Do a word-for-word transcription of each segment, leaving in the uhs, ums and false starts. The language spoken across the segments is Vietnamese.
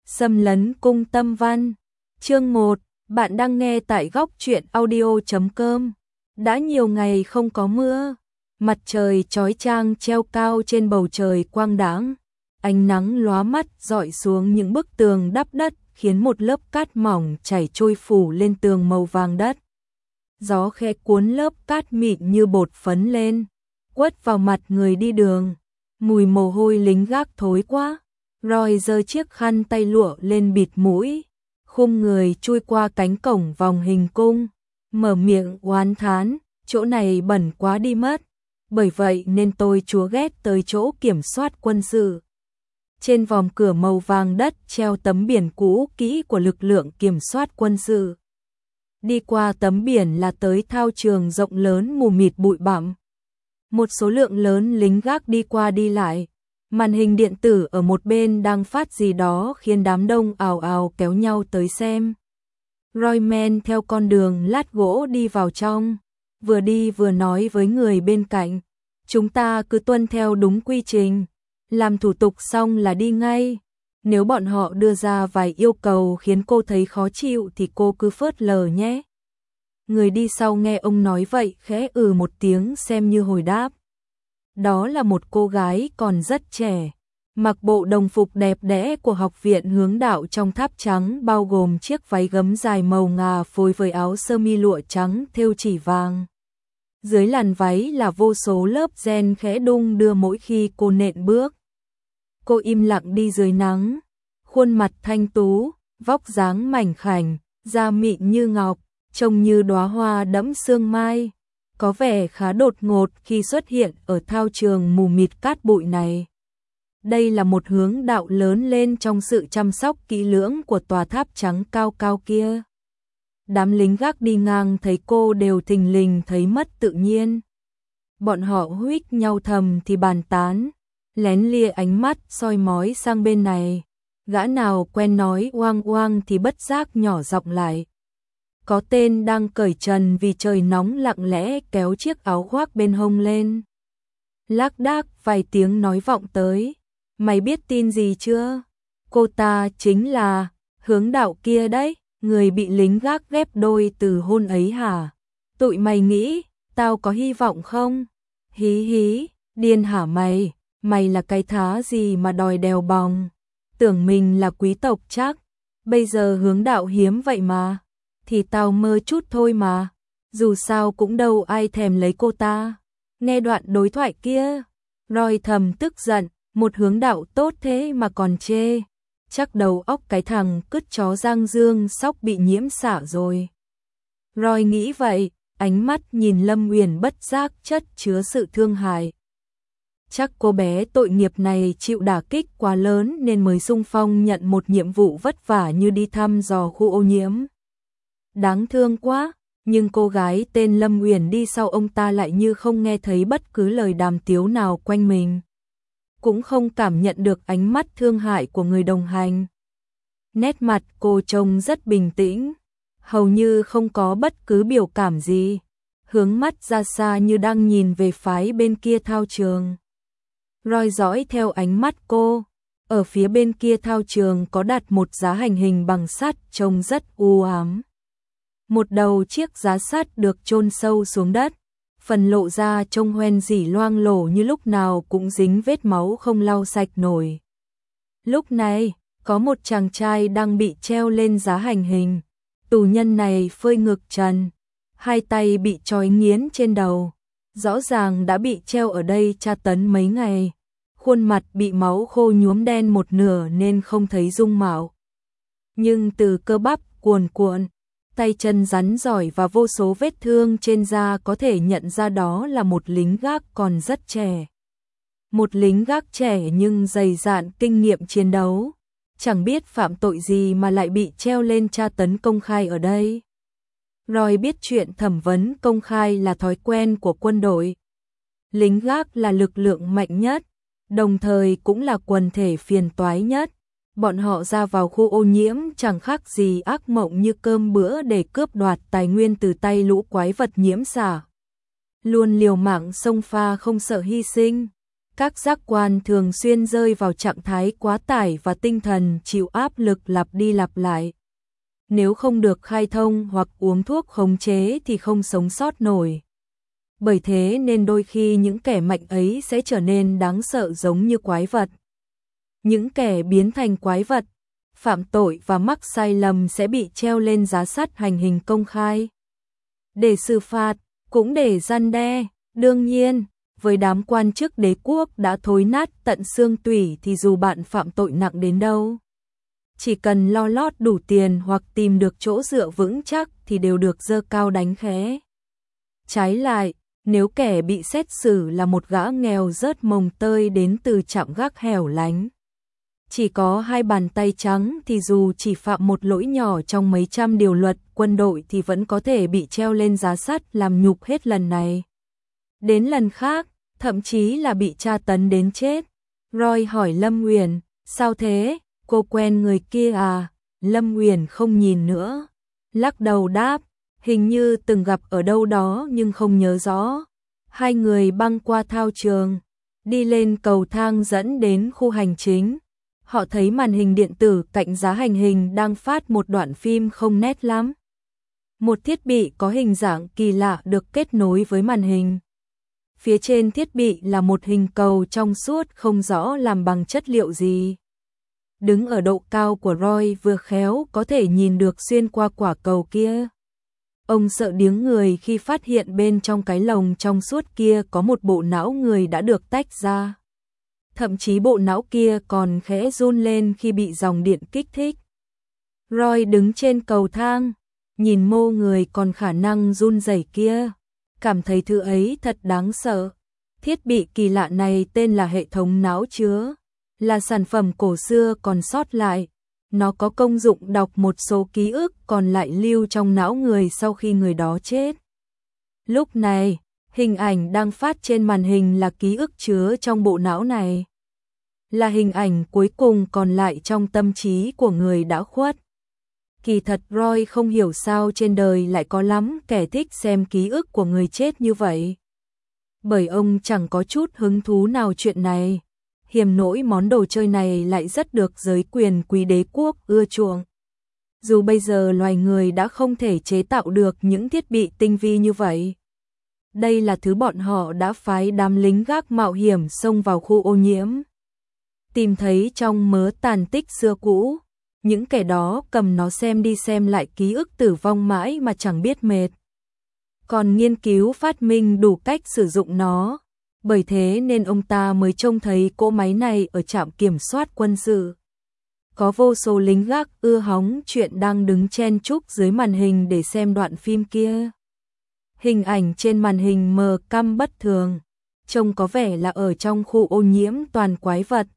Xâm lấn cung Tâm Văn. Chương một, bạn đang nghe tại góc truyện audio chấm com. Đã nhiều ngày không có mưa, mặt trời chói chang treo cao trên bầu trời quang đãng, ánh nắng lóa mắt rọi xuống những bức tường đắp đất, khiến một lớp cát mỏng chảy trôi phủ lên tường màu vàng đất. Gió khẽ cuốn lớp cát mịn như bột phấn lên, quất vào mặt người đi đường. Mùi mồ hôi lính gác thối quá. Roy giơ chiếc khăn tay lụa lên bịt mũi, khum người chui qua cánh cổng vòng hình cung, mở miệng oán thán, chỗ này bẩn quá đi mất, bởi vậy nên tôi chúa ghét tới chỗ kiểm soát quân sự. Trên vòm cửa màu vàng đất treo tấm biển cũ kỹ của lực lượng kiểm soát quân sự. Đi qua tấm biển là tới thao trường rộng lớn mù mịt bụi bặm. Một số lượng lớn lính gác đi qua đi lại. Màn hình điện tử ở một bên đang phát gì đó khiến đám đông ào ào kéo nhau tới xem. Roy men theo con đường lát gỗ đi vào trong, vừa đi vừa nói với người bên cạnh. Chúng ta cứ tuân theo đúng quy trình, làm thủ tục xong là đi ngay. Nếu bọn họ đưa ra vài yêu cầu khiến cô thấy khó chịu thì cô cứ phớt lờ nhé. Người đi sau nghe ông nói vậy khẽ ừ một tiếng xem như hồi đáp. Đó là một cô gái còn rất trẻ, mặc bộ đồng phục đẹp đẽ của học viện hướng đạo trong tháp trắng, bao gồm chiếc váy gấm dài màu ngà phối với áo sơ mi lụa trắng thêu chỉ vàng. Dưới làn váy là vô số lớp ren khẽ đung đưa mỗi khi cô nện bước. Cô im lặng đi dưới nắng, khuôn mặt thanh tú, vóc dáng mảnh khảnh, da mịn như ngọc, trông như đóa hoa đẫm sương mai. Có vẻ khá đột ngột khi xuất hiện ở thao trường mù mịt cát bụi này. Đây là một hướng đạo lớn lên trong sự chăm sóc kỹ lưỡng của tòa tháp trắng cao cao kia. Đám lính gác đi ngang thấy cô đều thình lình thấy mất tự nhiên. Bọn họ huých nhau thầm thì bàn tán, lén lia ánh mắt soi mói sang bên này. Gã nào quen nói oang oang thì bất giác nhỏ giọng lại. Có tên đang cởi trần vì trời nóng lặng lẽ kéo chiếc áo khoác bên hông lên. Lác đác vài tiếng nói vọng tới. Mày biết tin gì chưa? Cô ta chính là hướng đạo kia đấy, người bị lính gác ghép đôi từ hôn ấy hả? Tụi mày nghĩ, tao có hy vọng không? Hí hí, điên hả mày? Mày là cái thá gì mà đòi đèo bòng? Tưởng mình là quý tộc chắc. Bây giờ hướng đạo hiếm vậy mà. Thì tao mơ chút thôi mà, dù sao cũng đâu ai thèm lấy cô ta. Nghe đoạn đối thoại kia, Roy thầm tức giận, một hướng đạo tốt thế mà còn chê. Chắc đầu óc cái thằng cứt chó Giang Dương sóc bị nhiễm xạ rồi. Roy nghĩ vậy, ánh mắt nhìn Lâm Uyển bất giác chất chứa sự thương hại. Chắc cô bé tội nghiệp này chịu đả kích quá lớn nên mới xung phong nhận một nhiệm vụ vất vả như đi thăm dò khu ô nhiễm. Đáng thương quá, nhưng cô gái tên Lâm Uyển đi sau ông ta lại như không nghe thấy bất cứ lời đàm tiếu nào quanh mình. Cũng không cảm nhận được ánh mắt thương hại của người đồng hành. Nét mặt cô trông rất bình tĩnh, hầu như không có bất cứ biểu cảm gì, hướng mắt ra xa như đang nhìn về phái bên kia thao trường. Roy dõi theo ánh mắt cô, ở phía bên kia thao trường có đặt một giá hành hình bằng sắt trông rất u ám. Một đầu chiếc giá sắt được chôn sâu xuống đất, phần lộ ra trông hoen rỉ loang lổ như lúc nào cũng dính vết máu không lau sạch nổi. Lúc này, có một chàng trai đang bị treo lên giá hành hình. Tù nhân này phơi ngực trần, hai tay bị trói nghiến trên đầu, rõ ràng đã bị treo ở đây tra tấn mấy ngày. Khuôn mặt bị máu khô nhuốm đen một nửa nên không thấy dung mạo. Nhưng từ cơ bắp cuồn cuộn, tay chân rắn rỏi và vô số vết thương trên da có thể nhận ra đó là một lính gác còn rất trẻ. Một lính gác trẻ nhưng dày dạn kinh nghiệm chiến đấu, chẳng biết phạm tội gì mà lại bị treo lên tra tấn công khai ở đây. Roy biết chuyện thẩm vấn công khai là thói quen của quân đội. Lính gác là lực lượng mạnh nhất, đồng thời cũng là quần thể phiền toái nhất. Bọn họ ra vào khu ô nhiễm chẳng khác gì ác mộng như cơm bữa để cướp đoạt tài nguyên từ tay lũ quái vật nhiễm xả. Luôn liều mạng xông pha không sợ hy sinh. Các giác quan thường xuyên rơi vào trạng thái quá tải và tinh thần chịu áp lực lặp đi lặp lại. Nếu không được khai thông hoặc uống thuốc khống chế thì không sống sót nổi. Bởi thế nên đôi khi những kẻ mạnh ấy sẽ trở nên đáng sợ giống như quái vật. Những kẻ biến thành quái vật, phạm tội và mắc sai lầm sẽ bị treo lên giá sắt hành hình công khai. Để xử phạt, cũng để răn đe. Đương nhiên, với đám quan chức đế quốc đã thối nát tận xương tủy thì dù bạn phạm tội nặng đến đâu, chỉ cần lo lót đủ tiền hoặc tìm được chỗ dựa vững chắc thì đều được giơ cao đánh khẽ. Trái lại, nếu kẻ bị xét xử là một gã nghèo rớt mồng tơi đến từ trạm gác hẻo lánh, chỉ có hai bàn tay trắng thì dù chỉ phạm một lỗi nhỏ trong mấy trăm điều luật quân đội thì vẫn có thể bị treo lên giá sắt làm nhục hết lần này đến lần khác, thậm chí là bị tra tấn đến chết. Roy hỏi Lâm Uyển, sao thế, cô quen người kia à? Lâm Uyển không nhìn nữa, lắc đầu đáp, hình như từng gặp ở đâu đó nhưng không nhớ rõ. Hai người băng qua thao trường, đi lên cầu thang dẫn đến khu hành chính. Họ thấy màn hình điện tử cạnh giá hành hình đang phát một đoạn phim không nét lắm. Một thiết bị có hình dạng kỳ lạ được kết nối với màn hình. Phía trên thiết bị là một hình cầu trong suốt không rõ làm bằng chất liệu gì. Đứng ở độ cao của Roy vừa khéo có thể nhìn được xuyên qua quả cầu kia. Ông sợ điếng người khi phát hiện bên trong cái lồng trong suốt kia có một bộ não người đã được tách ra. Thậm chí bộ não kia còn khẽ run lên khi bị dòng điện kích thích. Roy đứng trên cầu thang, nhìn mô người còn khả năng run rẩy kia, cảm thấy thứ ấy thật đáng sợ. Thiết bị kỳ lạ này tên là hệ thống não chứa, là sản phẩm cổ xưa còn sót lại. Nó có công dụng đọc một số ký ức còn lại lưu trong não người sau khi người đó chết. Lúc này, hình ảnh đang phát trên màn hình là ký ức chứa trong bộ não này. Là hình ảnh cuối cùng còn lại trong tâm trí của người đã khuất. Kỳ thật Roy không hiểu sao trên đời lại có lắm kẻ thích xem ký ức của người chết như vậy. Bởi ông chẳng có chút hứng thú nào chuyện này. Hiểm nỗi món đồ chơi này lại rất được giới quyền quý đế quốc ưa chuộng. Dù bây giờ loài người đã không thể chế tạo được những thiết bị tinh vi như vậy. Đây là thứ bọn họ đã phái đám lính gác mạo hiểm xông vào khu ô nhiễm. Tìm thấy trong mớ tàn tích xưa cũ. Những kẻ đó cầm nó xem đi xem lại ký ức tử vong mãi mà chẳng biết mệt. Còn nghiên cứu phát minh đủ cách sử dụng nó. Bởi thế nên ông ta mới trông thấy cỗ máy này ở trạm kiểm soát quân sự. Có vô số lính gác ưa hóng chuyện đang đứng chen chúc dưới màn hình để xem đoạn phim kia. Hình ảnh trên màn hình mờ căm bất thường, trông có vẻ là ở trong khu ô nhiễm toàn quái vật.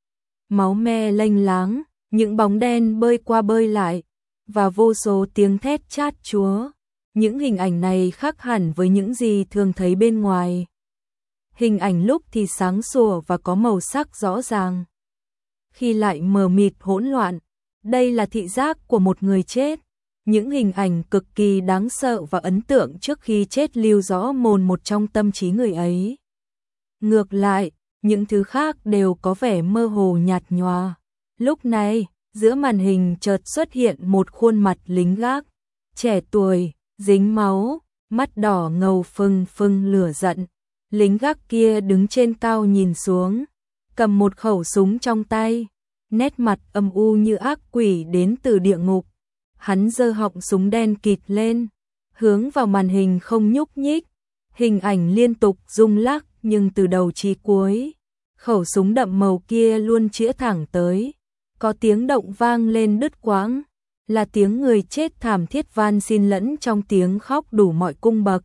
Máu me lênh láng, những bóng đen bơi qua bơi lại, và vô số tiếng thét chát chúa. Những hình ảnh này khác hẳn với những gì thường thấy bên ngoài. Hình ảnh lúc thì sáng sủa và có màu sắc rõ ràng, khi lại mờ mịt hỗn loạn. Đây là thị giác của một người chết. Những hình ảnh cực kỳ đáng sợ và ấn tượng trước khi chết lưu rõ mồn một trong tâm trí người ấy. Ngược lại, những thứ khác đều có vẻ mơ hồ nhạt nhòa. Lúc này, giữa màn hình chợt xuất hiện một khuôn mặt lính gác, trẻ tuổi, dính máu, mắt đỏ ngầu phừng phừng lửa giận. Lính gác kia đứng trên cao nhìn xuống, cầm một khẩu súng trong tay, nét mặt âm u như ác quỷ đến từ địa ngục. Hắn giơ họng súng đen kịt lên, hướng vào màn hình không nhúc nhích. Hình ảnh liên tục rung lắc nhưng từ đầu chí cuối, khẩu súng đậm màu kia luôn chĩa thẳng tới. Có tiếng động vang lên đứt quãng, là tiếng người chết thảm thiết van xin lẫn trong tiếng khóc đủ mọi cung bậc.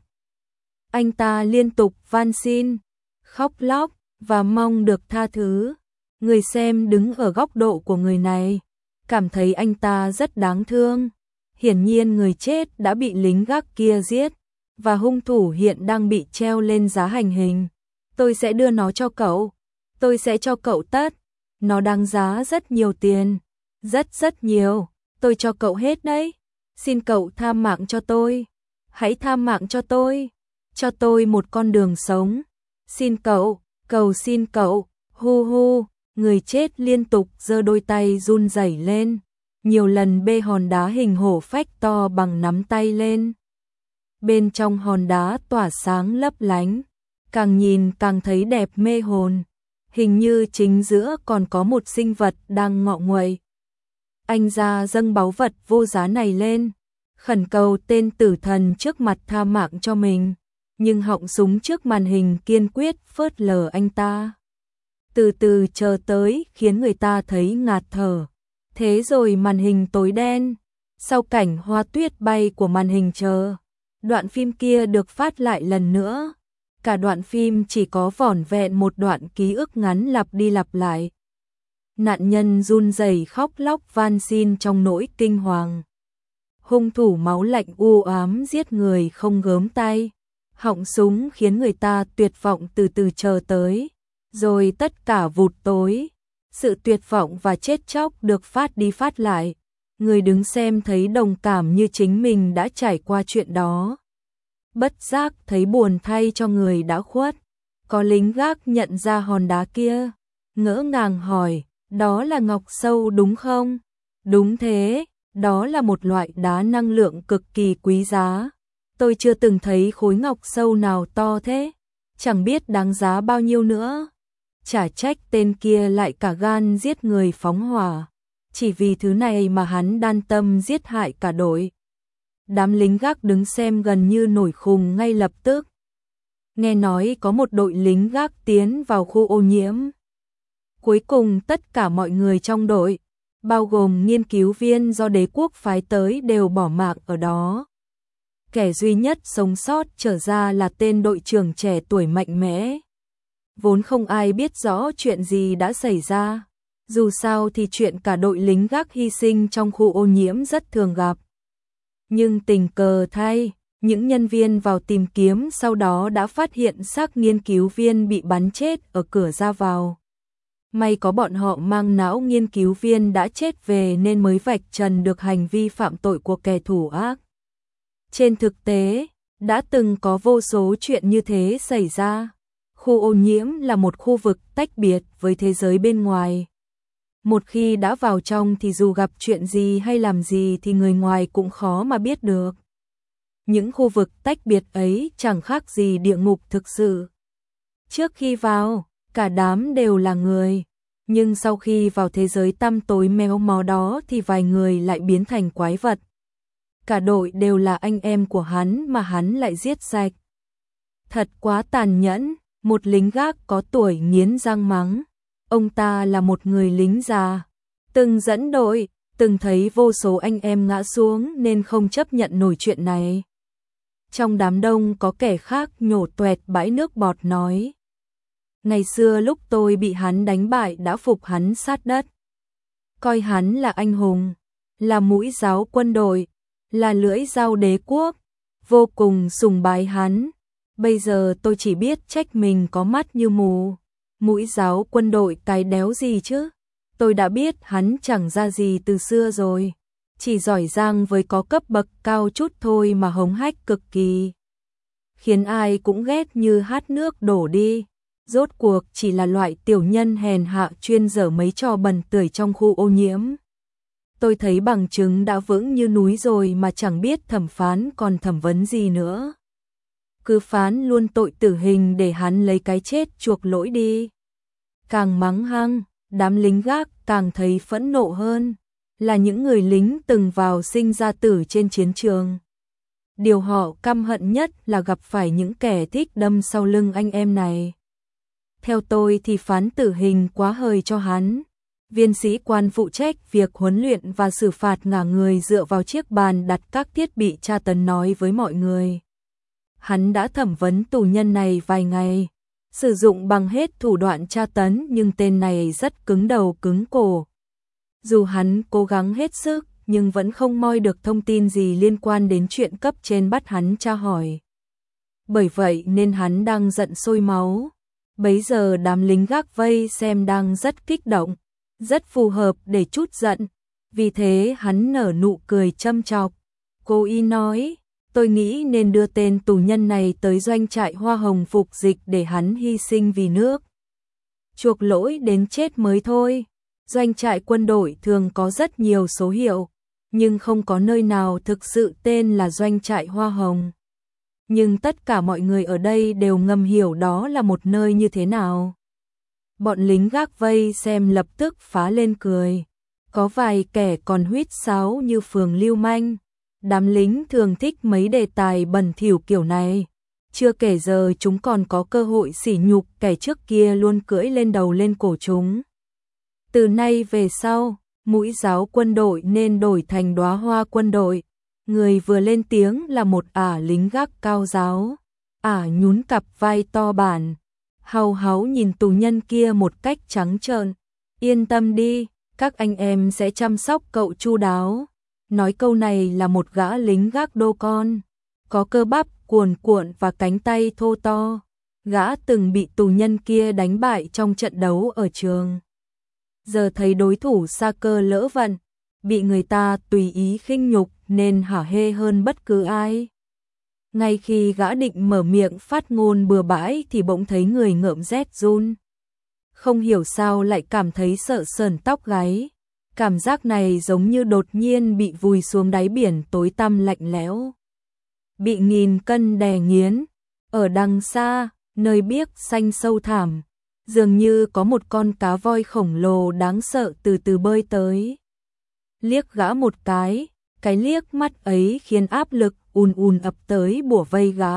Anh ta liên tục van xin, khóc lóc và mong được tha thứ. Người xem đứng ở góc độ của người này, cảm thấy anh ta rất đáng thương. Hiển nhiên người chết đã bị lính gác kia giết, và hung thủ hiện đang bị treo lên giá hành hình. Tôi sẽ đưa nó cho cậu, tôi sẽ cho cậu tất. Nó đáng giá rất nhiều tiền, rất rất nhiều, tôi cho cậu hết đấy. Xin cậu tha mạng cho tôi, hãy tha mạng cho tôi, cho tôi một con đường sống. Xin cậu, Cầu xin cậu, hu hu, người chết liên tục giơ đôi tay run rẩy lên, nhiều lần bê hòn đá hình hổ phách to bằng nắm tay lên. Bên trong hòn đá tỏa sáng lấp lánh, càng nhìn càng thấy đẹp mê hồn, hình như chính giữa còn có một sinh vật đang ngọ nguậy. Anh ra dâng báu vật vô giá này lên, khẩn cầu tên tử thần trước mặt tha mạng cho mình, nhưng họng súng trước màn hình kiên quyết phớt lờ anh ta. Từ từ chờ tới khiến người ta thấy ngạt thở. Thế rồi màn hình tối đen, sau cảnh hoa tuyết bay của màn hình chờ, đoạn phim kia được phát lại lần nữa. Cả đoạn phim chỉ có vỏn vẹn một đoạn ký ức ngắn lặp đi lặp lại. Nạn nhân run rẩy khóc lóc van xin trong nỗi kinh hoàng. Hung thủ máu lạnh u ám giết người không gớm tay. Họng súng khiến người ta tuyệt vọng từ từ chờ tới. Rồi tất cả vụt tối. Sự tuyệt vọng và chết chóc được phát đi phát lại. Người đứng xem thấy đồng cảm như chính mình đã trải qua chuyện đó. Bất giác thấy buồn thay cho người đã khuất. Có lính gác nhận ra hòn đá kia, ngỡ ngàng hỏi, đó là ngọc sâu đúng không? Đúng thế, đó là một loại đá năng lượng cực kỳ quý giá. Tôi chưa từng thấy khối ngọc sâu nào to thế, chẳng biết đáng giá bao nhiêu nữa. Chả trách tên kia lại cả gan giết người phóng hỏa, chỉ vì thứ này mà hắn đan tâm giết hại cả đội. Đám lính gác đứng xem gần như nổi khùng ngay lập tức. Nghe nói có một đội lính gác tiến vào khu ô nhiễm. Cuối cùng tất cả mọi người trong đội, bao gồm nghiên cứu viên do đế quốc phái tới đều bỏ mạng ở đó. Kẻ duy nhất sống sót trở ra là tên đội trưởng trẻ tuổi mạnh mẽ. Vốn không ai biết rõ chuyện gì đã xảy ra. Dù sao thì chuyện cả đội lính gác hy sinh trong khu ô nhiễm rất thường gặp. Nhưng tình cờ thay, những nhân viên vào tìm kiếm sau đó đã phát hiện xác nghiên cứu viên bị bắn chết ở cửa ra vào. May có bọn họ mang não nghiên cứu viên đã chết về nên mới vạch trần được hành vi phạm tội của kẻ thủ ác. Trên thực tế, đã từng có vô số chuyện như thế xảy ra. Khu ô nhiễm là một khu vực tách biệt với thế giới bên ngoài. Một khi đã vào trong thì dù gặp chuyện gì hay làm gì thì người ngoài cũng khó mà biết được. Những khu vực tách biệt ấy chẳng khác gì địa ngục thực sự. Trước khi vào, cả đám đều là người. Nhưng sau khi vào thế giới tăm tối méo mó đó thì vài người lại biến thành quái vật. Cả đội đều là anh em của hắn mà hắn lại giết sạch. Thật quá tàn nhẫn, một lính gác có tuổi nghiến răng mắng. Ông ta là một người lính già, từng dẫn đội, từng thấy vô số anh em ngã xuống nên không chấp nhận nổi chuyện này. Trong đám đông có kẻ khác nhổ toẹt bãi nước bọt nói. Ngày xưa lúc tôi bị hắn đánh bại đã phục hắn sát đất. Coi hắn là anh hùng, là mũi giáo quân đội, là lưỡi dao đế quốc, vô cùng sùng bái hắn. Bây giờ tôi chỉ biết trách mình có mắt như mù. Mũi giáo quân đội cái đéo gì chứ? Tôi đã biết hắn chẳng ra gì từ xưa rồi. Chỉ giỏi giang với có cấp bậc cao chút thôi mà hống hách cực kỳ. Khiến ai cũng ghét như hát nước đổ đi. Rốt cuộc chỉ là loại tiểu nhân hèn hạ chuyên dở mấy trò bẩn tưởi trong khu ô nhiễm. Tôi thấy bằng chứng đã vững như núi rồi mà chẳng biết thẩm phán còn thẩm vấn gì nữa. Cứ phán luôn tội tử hình để hắn lấy cái chết chuộc lỗi đi. Càng mắng hăng, đám lính gác càng thấy phẫn nộ hơn, là những người lính từng vào sinh ra tử trên chiến trường. Điều họ căm hận nhất là gặp phải những kẻ thích đâm sau lưng anh em này. Theo tôi thì phán tử hình quá hời cho hắn. Viên sĩ quan phụ trách việc huấn luyện và xử phạt ngả người dựa vào chiếc bàn đặt các thiết bị tra tấn nói với mọi người. Hắn đã thẩm vấn tù nhân này vài ngày, sử dụng bằng hết thủ đoạn tra tấn nhưng tên này rất cứng đầu cứng cổ. Dù hắn cố gắng hết sức nhưng vẫn không moi được thông tin gì liên quan đến chuyện cấp trên bắt hắn tra hỏi. Bởi vậy nên hắn đang giận sôi máu. Bấy giờ đám lính gác vây xem đang rất kích động, rất phù hợp để trút giận. Vì thế hắn nở nụ cười châm chọc. Cô y nói, tôi nghĩ nên đưa tên tù nhân này tới doanh trại Hoa Hồng phục dịch để hắn hy sinh vì nước. chuộc lỗi đến chết mới thôi. Doanh trại quân đội thường có rất nhiều số hiệu, nhưng không có nơi nào thực sự tên là doanh trại Hoa Hồng. Nhưng tất cả mọi người ở đây đều ngầm hiểu đó là một nơi như thế nào. Bọn lính gác vây xem lập tức phá lên cười. Có vài kẻ còn huýt sáo như phường lưu manh. Đám lính thường thích mấy đề tài bẩn thỉu kiểu này. Chưa kể giờ chúng còn có cơ hội sỉ nhục kẻ trước kia luôn cưỡi lên đầu lên cổ chúng. Từ nay về sau, mũi giáo quân đội nên đổi thành đóa hoa quân đội. Người vừa lên tiếng là một ả lính gác cao giáo. Ả nhún cặp vai to bản, hau háu nhìn tù nhân kia một cách trắng trợn. Yên tâm đi, các anh em sẽ chăm sóc cậu chu đáo. Nói câu này là một gã lính gác đô con, có cơ bắp cuồn cuộn và cánh tay thô to. Gã từng bị tù nhân kia đánh bại trong trận đấu ở trường. Giờ thấy đối thủ xa cơ lỡ vận, bị người ta tùy ý khinh nhục nên hả hê hơn bất cứ ai. Ngay khi gã định mở miệng phát ngôn bừa bãi thì bỗng thấy người ngợm rét run. Không hiểu sao lại cảm thấy sợ sởn tóc gáy. Cảm giác này giống như đột nhiên bị vùi xuống đáy biển tối tăm lạnh lẽo. Bị nghìn cân đè nghiến. Ở đằng xa, nơi biếc xanh sâu thẳm, dường như có một con cá voi khổng lồ đáng sợ từ từ bơi tới. Liếc gã một cái, cái liếc mắt ấy khiến áp lực ùn ùn ập tới bủa vây gã.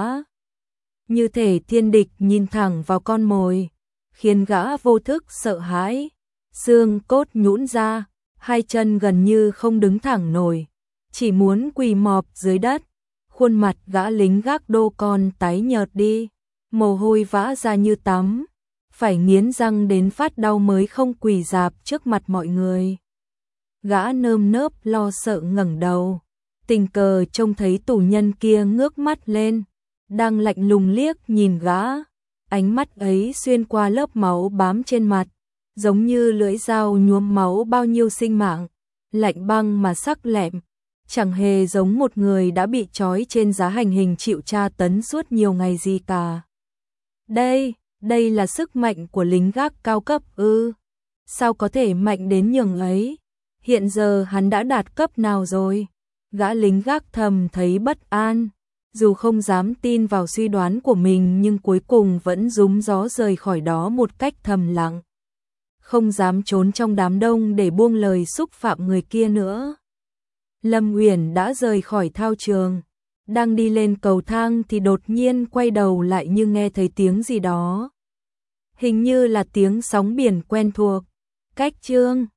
Như thể thiên địch nhìn thẳng vào con mồi, khiến gã vô thức sợ hãi, xương cốt nhũn ra, hai chân gần như không đứng thẳng nổi, chỉ muốn quỳ mọp dưới đất. Khuôn mặt gã lính gác đô con tái nhợt đi, mồ hôi vã ra như tắm, phải nghiến răng đến phát đau mới không quỳ rạp trước mặt mọi người. Gã nơm nớp lo sợ ngẩng đầu, tình cờ trông thấy tù nhân kia ngước mắt lên, đang lạnh lùng liếc nhìn gã. Ánh mắt ấy xuyên qua lớp máu bám trên mặt, giống như lưỡi dao nhuốm máu bao nhiêu sinh mạng, lạnh băng mà sắc lẹm, chẳng hề giống một người đã bị trói trên giá hành hình chịu tra tấn suốt nhiều ngày gì cả. Đây, đây là sức mạnh của lính gác cao cấp ư? Sao có thể mạnh đến nhường ấy? Hiện giờ hắn đã đạt cấp nào rồi? Gã lính gác thầm thấy bất an, dù không dám tin vào suy đoán của mình nhưng cuối cùng vẫn rúm gió rời khỏi đó một cách thầm lặng. Không dám trốn trong đám đông để buông lời xúc phạm người kia nữa. Lâm Uyển đã rời khỏi thao trường, đang đi lên cầu thang thì đột nhiên quay đầu lại như nghe thấy tiếng gì đó. Hình như là tiếng sóng biển quen thuộc. Cách chương